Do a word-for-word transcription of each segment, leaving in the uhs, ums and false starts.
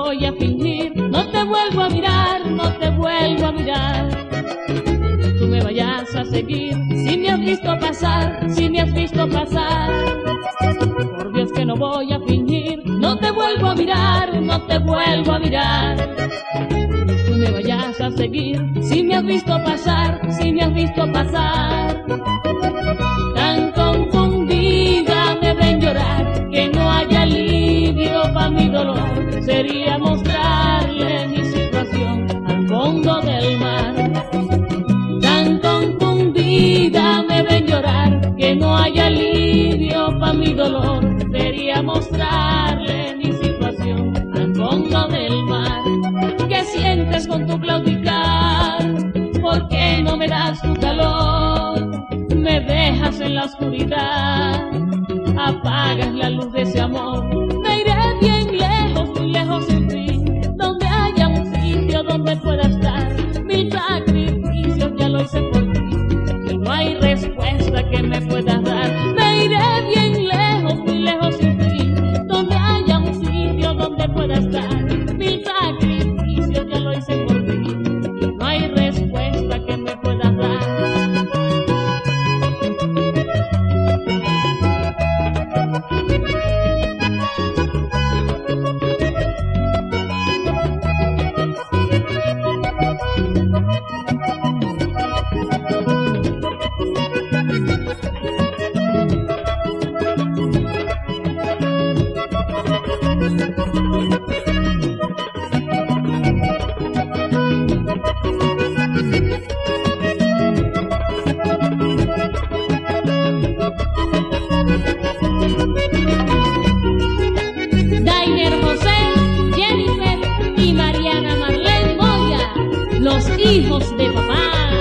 voy a fingir, no te vuelvo a mirar, no te vuelvo a mirar. Tú me vayas a seguir, si me has visto pasar, si me has visto pasar. Por Dios que no voy a fingir, no te vuelvo a mirar, no te vuelvo a mirar. Tú me vayas a seguir, si me has visto pasar, si me has visto pasar. Tan confundida me ven llorar, que no haya alivio pa' mi dolor. Sería mostrarle mi situación al fondo del mar. Tan confundida me ven llorar, que no haya alivio pa' mi dolor. Sería mostrarle mi situación al fondo del mar. ¿Qué sientes con tu claudicar? ¿Por qué no me das tu calor? Me dejas en la oscuridad, apagas la luz de ese amor. Me iré bien lejos, muy lejos sin fin, donde haya un sitio donde pueda estar. Mil sacrificios ya lo hice por ti, y no hay respuesta que me puedas dar. Me iré bien lejos, muy lejos sin fin, donde haya un sitio donde pueda estar. Mil sacrificios ya lo hice por ti, y no hay respuesta que me puedas dar. Dainer José, Jennifer y Mariana Marlene Moya, los hijos de papá.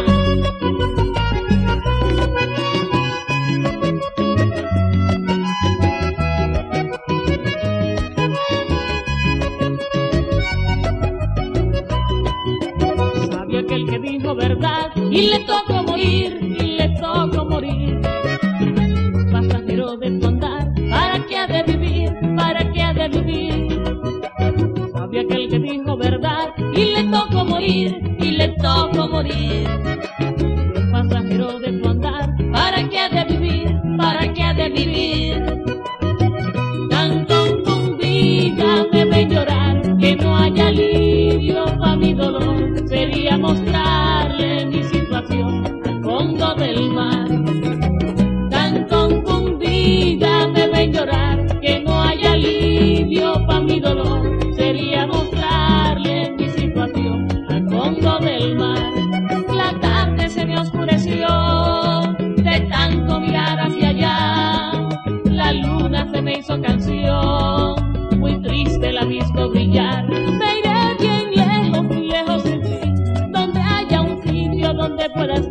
Sabía aquel que dijo verdad y le tocó morir, y le tocó morir. Pasajero de tu andar, ¿para qué ha de vivir? ¿Para qué ha de vivir? Sabía aquel que dijo verdad y le tocó morir, y le tocó morir. Pasajero de tu andar, ¿para qué ha de vivir? ¿Para qué ha de vivir? Tan confundida me ven llorar, que no haya alivio pa' mi dolor. Sería mostrarle mi situación al fondo del mar. Tan confundida me ven llorar, que no haya alivio pa' mi dolor. Sería mostrarle mi situación al fondo del mar. La tarde se me oscureció de tanto mirar hacia allá. La luna se me hizo canción, muy triste la he visto brillar. Me iré bien lejos, muy lejos sin fin, donde haya un sitio donde pueda